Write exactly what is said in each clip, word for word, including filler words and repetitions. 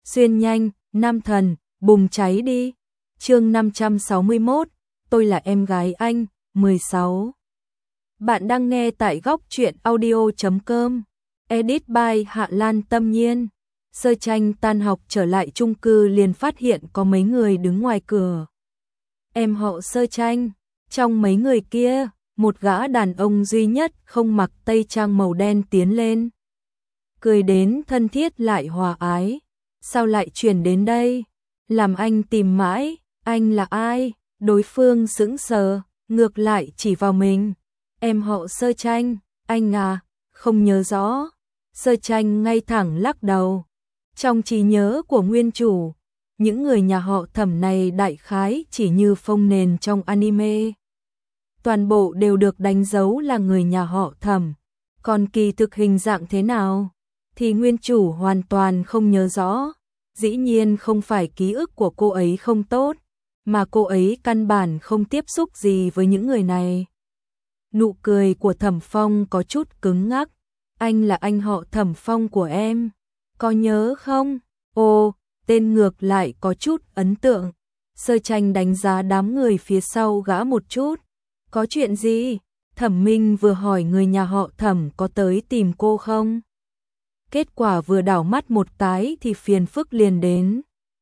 Xuyên nhanh, nam thần, bùng cháy đi. Chương năm trăm sáu mươi mốt, tôi là em gái anh, mười sáu. Bạn đang nghe tại góc truyện audio chấm com. Edit by Hạ Lan Tâm Nhiên. Sơ Tranh tan học trở lại chung cư liền phát hiện có mấy người đứng ngoài cửa. Em họ Sơ Tranh. Trong mấy người kia, một gã đàn ông duy nhất không mặc tây trang màu đen tiến lên. Cười đến thân thiết lại hòa ái. Sao lại chuyển đến đây? Làm anh tìm mãi, anh là ai? Đối phương sững sờ, ngược lại chỉ vào mình. Em họ Sơ Tranh, anh à, không nhớ rõ. Sơ Tranh ngay thẳng lắc đầu. Trong trí nhớ của nguyên chủ, những người nhà họ Thẩm này đại khái chỉ như phông nền trong anime. Toàn bộ đều được đánh dấu là người nhà họ Thẩm. Còn kỳ thực hình dạng thế nào thì nguyên chủ hoàn toàn không nhớ rõ. Dĩ nhiên không phải ký ức của cô ấy không tốt, mà cô ấy căn bản không tiếp xúc gì với những người này. Nụ cười của Thẩm Phong có chút cứng ngắc. Anh là anh họ Thẩm Phong của em, có nhớ không? Ồ, tên ngược lại có chút ấn tượng. Sơ Tranh đánh giá đám người phía sau gã một chút. Có chuyện gì? Thẩm Minh vừa hỏi người nhà họ Thẩm có tới tìm cô không? Kết quả vừa đảo mắt một cái thì phiền phức liền đến.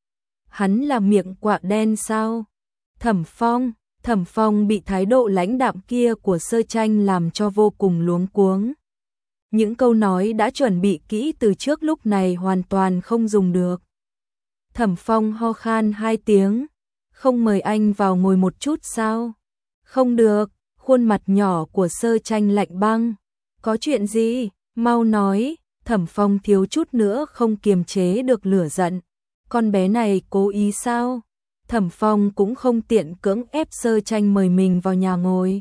Hắn là miệng quạ đen sao? Thẩm Phong, Thẩm Phong bị thái độ lãnh đạm kia của Sơ Tranh làm cho vô cùng luống cuống. Những câu nói đã chuẩn bị kỹ từ trước lúc này hoàn toàn không dùng được. Thẩm Phong ho khan hai tiếng. Không mời anh vào ngồi một chút sao? Không được, khuôn mặt nhỏ của Sơ Tranh lạnh băng. Có chuyện gì? Mau nói. Thẩm Phong thiếu chút nữa không kiềm chế được lửa giận. Con bé này cố ý sao? Thẩm Phong cũng không tiện cưỡng ép Sơ Tranh mời mình vào nhà ngồi.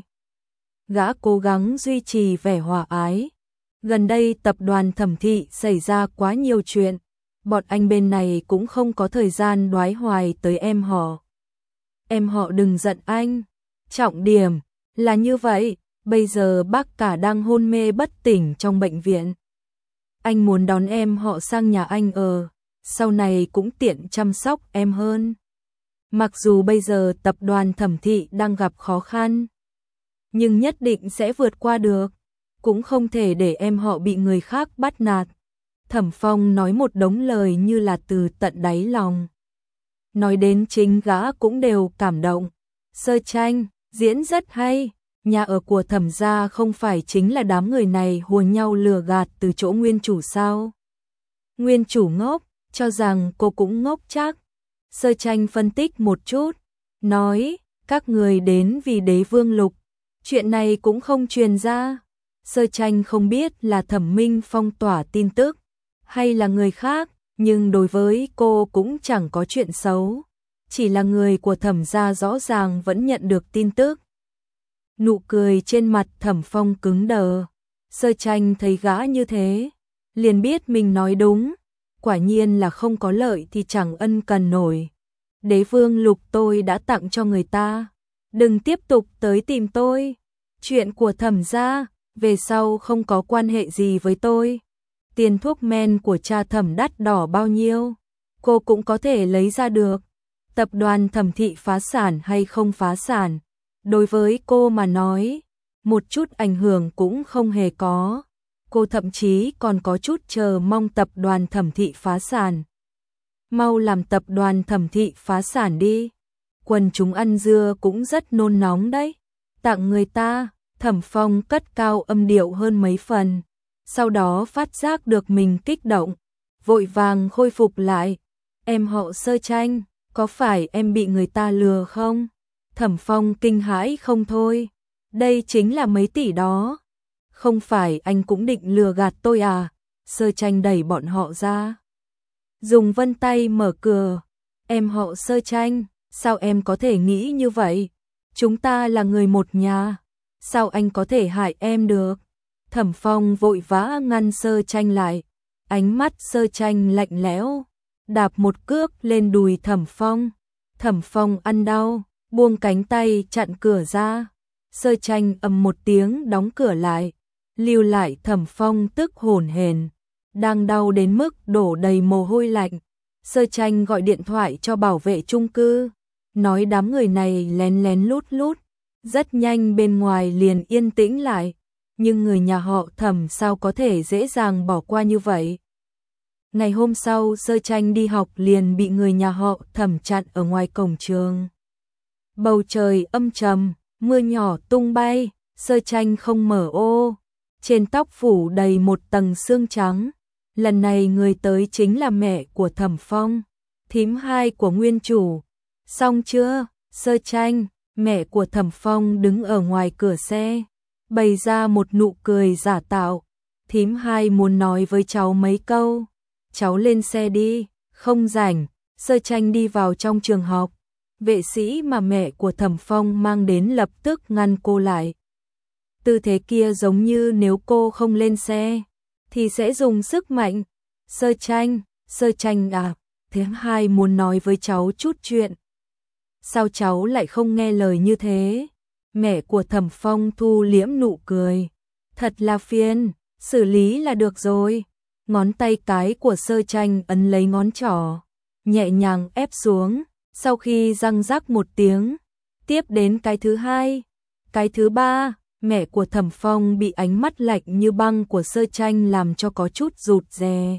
Gã cố gắng duy trì vẻ hòa ái. Gần đây tập đoàn Thẩm thị xảy ra quá nhiều chuyện. Bọn anh bên này cũng không có thời gian đoái hoài tới em họ. Em họ đừng giận anh. Trọng điểm là như vậy, bây giờ bác cả đang hôn mê bất tỉnh trong bệnh viện. Anh muốn đón em họ sang nhà anh ở, sau này cũng tiện chăm sóc em hơn. Mặc dù bây giờ tập đoàn Thẩm thị đang gặp khó khăn, nhưng nhất định sẽ vượt qua được, cũng không thể để em họ bị người khác bắt nạt. Thẩm Phong nói một đống lời như là từ tận đáy lòng. Nói đến chính gã cũng đều cảm động. Sơ Tranh, diễn rất hay. Nhà ở của Thẩm gia không phải chính là đám người này hùa nhau lừa gạt từ chỗ nguyên chủ sao? Nguyên chủ ngốc, cho rằng cô cũng ngốc chắc. Sơ Tranh phân tích một chút, nói, các người đến vì Đế Vương Lục. Chuyện này cũng không truyền ra. Sơ Tranh không biết là Thẩm Minh phong tỏa tin tức, hay là người khác, nhưng đối với cô cũng chẳng có chuyện xấu. Chỉ là người của Thẩm gia rõ ràng vẫn nhận được tin tức. Nụ cười trên mặt Thẩm Phong cứng đờ. Sơ Tranh thấy gã như thế, liền biết mình nói đúng. Quả nhiên là không có lợi thì chẳng ân cần nổi. Đế Vương Lục tôi đã tặng cho người ta. Đừng tiếp tục tới tìm tôi. Chuyện của Thẩm gia về sau không có quan hệ gì với tôi. Tiền thuốc men của cha Thẩm đắt đỏ bao nhiêu, cô cũng có thể lấy ra được. Tập đoàn Thẩm thị phá sản hay không phá sản, đối với cô mà nói, một chút ảnh hưởng cũng không hề có. Cô thậm chí còn có chút chờ mong tập đoàn Thẩm thị phá sản. Mau làm tập đoàn Thẩm thị phá sản đi. Quần chúng ăn dưa cũng rất nôn nóng đấy. Tặng người ta. Thẩm Phong cất cao âm điệu hơn mấy phần. Sau đó phát giác được mình kích động, vội vàng khôi phục lại. Em họ Sơ Tranh, có phải em bị người ta lừa không? Thẩm Phong kinh hãi không thôi. Đây chính là mấy tỷ đó. Không phải anh cũng định lừa gạt tôi à? Sơ Tranh đẩy bọn họ ra, dùng vân tay mở cửa. Em họ Sơ Tranh, sao em có thể nghĩ như vậy? Chúng ta là người một nhà, sao anh có thể hại em được? Thẩm Phong vội vã ngăn Sơ Tranh lại. Ánh mắt Sơ Tranh lạnh lẽo, đạp một cước lên đùi Thẩm Phong. Thẩm Phong ăn đau, buông cánh tay chặn cửa ra. Sơ Tranh ầm một tiếng đóng cửa lại, lưu lại Thẩm Phong tức hổn hển, đang đau đến mức đổ đầy mồ hôi lạnh. Sơ Tranh gọi điện thoại cho bảo vệ chung cư, nói đám người này lén lén lút lút, rất nhanh bên ngoài liền yên tĩnh lại, nhưng người nhà họ Thẩm sao có thể dễ dàng bỏ qua như vậy. Ngày hôm sau Sơ Tranh đi học liền bị người nhà họ Thẩm chặn ở ngoài cổng trường. Bầu trời âm trầm, mưa nhỏ tung bay, Sơ Tranh không mở ô, trên tóc phủ đầy một tầng sương trắng. Lần này người tới chính là mẹ của Thẩm Phong, thím hai của nguyên chủ. Xong chưa, Sơ Tranh? Mẹ của Thẩm Phong đứng ở ngoài cửa xe, bày ra một nụ cười giả tạo. Thím hai muốn nói với cháu mấy câu. Cháu lên xe đi, không rảnh. Sơ Tranh đi vào trong trường học. Vệ sĩ mà mẹ của Thẩm Phong mang đến lập tức ngăn cô lại. Tư thế kia giống như nếu cô không lên xe thì sẽ dùng sức mạnh. Sơ Tranh, Sơ Tranh à, thím hai muốn nói với cháu chút chuyện. Sao cháu lại không nghe lời như thế? Mẹ của Thẩm Phong thu liễm nụ cười. Thật là phiền, xử lý là được rồi. Ngón tay cái của Sơ Tranh ấn lấy ngón trỏ, nhẹ nhàng ép xuống, sau khi răng rắc một tiếng. Tiếp đến cái thứ hai, cái thứ ba, mẹ của Thẩm Phong bị ánh mắt lạnh như băng của Sơ Tranh làm cho có chút rụt rè.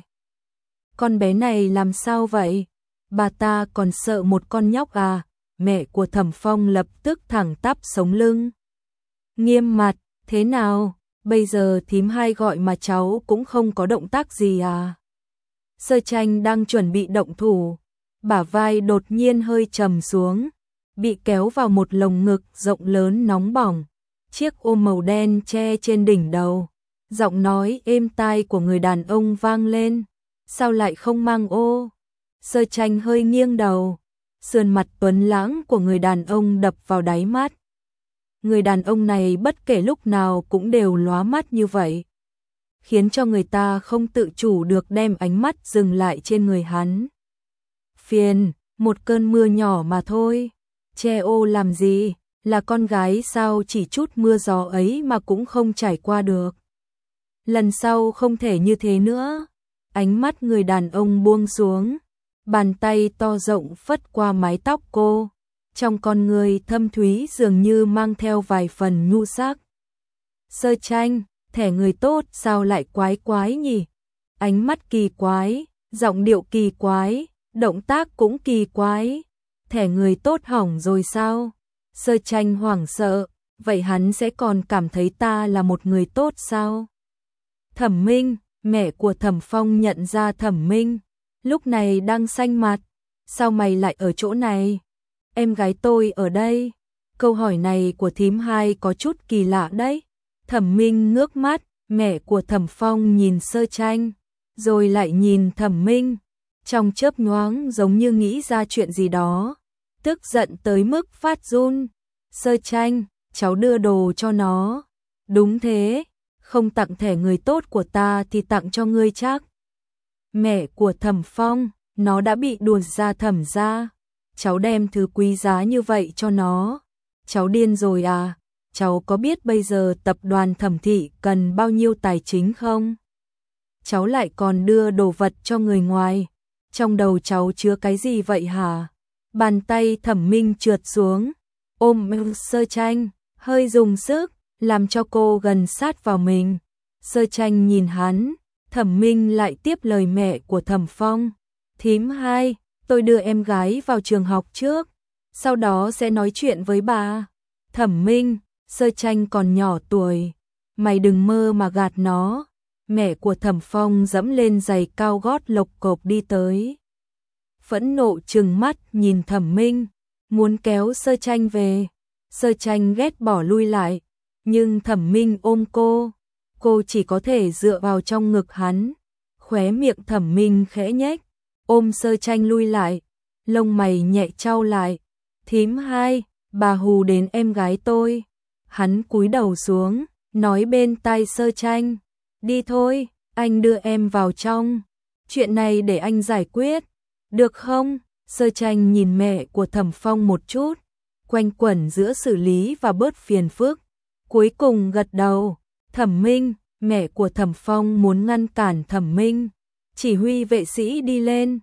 Con bé này làm sao vậy? Bà ta còn sợ một con nhóc à? Mẹ của Thẩm Phong lập tức thẳng tắp sống lưng. Nghiêm mặt, thế nào? Bây giờ thím hai gọi mà cháu cũng không có động tác gì à? Sơ Tranh đang chuẩn bị động thủ, bả vai đột nhiên hơi trầm xuống, bị kéo vào một lồng ngực rộng lớn nóng bỏng. Chiếc ô màu đen che trên đỉnh đầu, giọng nói êm tai của người đàn ông vang lên. Sao lại không mang ô? Sơ Tranh hơi nghiêng đầu, sườn mặt tuấn lãng của người đàn ông đập vào đáy mắt. Người đàn ông này bất kể lúc nào cũng đều lóa mắt như vậy, khiến cho người ta không tự chủ được đem ánh mắt dừng lại trên người hắn. Phiền, một cơn mưa nhỏ mà thôi, che ô làm gì, là con gái sao chỉ chút mưa gió ấy mà cũng không trải qua được. Lần sau không thể như thế nữa. Ánh mắt người đàn ông buông xuống, bàn tay to rộng phất qua mái tóc cô, trong con người thâm thúy dường như mang theo vài phần nhu sắc. Sơ Tranh, thẻ người tốt sao lại quái quái nhỉ? Ánh mắt kỳ quái, giọng điệu kỳ quái, động tác cũng kỳ quái. Thẻ người tốt hỏng rồi sao? Sơ Tranh hoảng sợ, vậy hắn sẽ còn cảm thấy ta là một người tốt sao? Thẩm Minh, mẹ của Thẩm Phong nhận ra Thẩm Minh, lúc này đang xanh mặt. Sao mày lại ở chỗ này? Em gái tôi ở đây. Câu hỏi này của thím hai có chút kỳ lạ đấy. Thẩm Minh ngước mắt, mẹ của Thẩm Phong nhìn Sơ Tranh, rồi lại nhìn Thẩm Minh. Trong chớp nhoáng giống như nghĩ ra chuyện gì đó, tức giận tới mức phát run. Sơ Tranh, cháu đưa đồ cho nó. Đúng thế, không tặng thẻ người tốt của ta thì tặng cho ngươi chắc. Mẹ của Thẩm Phong, nó đã bị đuổi ra Thẩm gia. Cháu đem thứ quý giá như vậy cho nó. Cháu điên rồi à? Cháu có biết bây giờ tập đoàn Thẩm thị cần bao nhiêu tài chính không? Cháu lại còn đưa đồ vật cho người ngoài. Trong đầu cháu chứa cái gì vậy hả? Bàn tay Thẩm Minh trượt xuống, ôm Sơ Tranh, hơi dùng sức, làm cho cô gần sát vào mình. Sơ Tranh nhìn hắn, Thẩm Minh lại tiếp lời mẹ của Thẩm Phong. Thím hai, tôi đưa em gái vào trường học trước, sau đó sẽ nói chuyện với bà. Thẩm Minh, Sơ Tranh còn nhỏ tuổi, mày đừng mơ mà gạt nó. Mẹ của Thẩm Phong dẫm lên giày cao gót lộc cộc đi tới, phẫn nộ trừng mắt nhìn Thẩm Minh, muốn kéo Sơ Tranh về. Sơ Tranh ghét bỏ lui lại, nhưng Thẩm Minh ôm cô, cô chỉ có thể dựa vào trong ngực hắn. Khóe miệng Thẩm Minh khẽ nhếch, ôm Sơ Tranh lui lại, lông mày nhẹ chau lại. Thím hai, bà hù đến em gái tôi. Hắn cúi đầu xuống, nói bên tai Sơ Tranh, đi thôi, anh đưa em vào trong, chuyện này để anh giải quyết, được không? Sơ Tranh nhìn mẹ của Thẩm Phong một chút, quanh quẩn giữa xử lý và bớt phiền phức, cuối cùng gật đầu. Thẩm Minh, mẹ của Thẩm Phong muốn ngăn cản Thẩm Minh, chỉ huy vệ sĩ đi lên.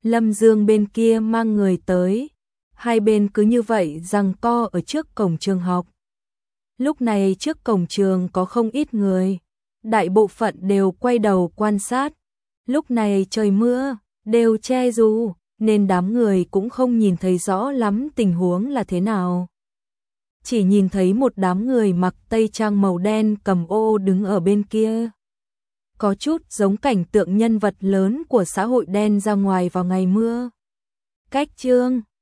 Lâm Dương bên kia mang người tới, hai bên cứ như vậy giằng co ở trước cổng trường học. Lúc này trước cổng trường có không ít người, đại bộ phận đều quay đầu quan sát. Lúc này trời mưa, đều che dù, nên đám người cũng không nhìn thấy rõ lắm tình huống là thế nào. Chỉ nhìn thấy một đám người mặc tây trang màu đen cầm ô đứng ở bên kia. Có chút giống cảnh tượng nhân vật lớn của xã hội đen ra ngoài vào ngày mưa. Cách chương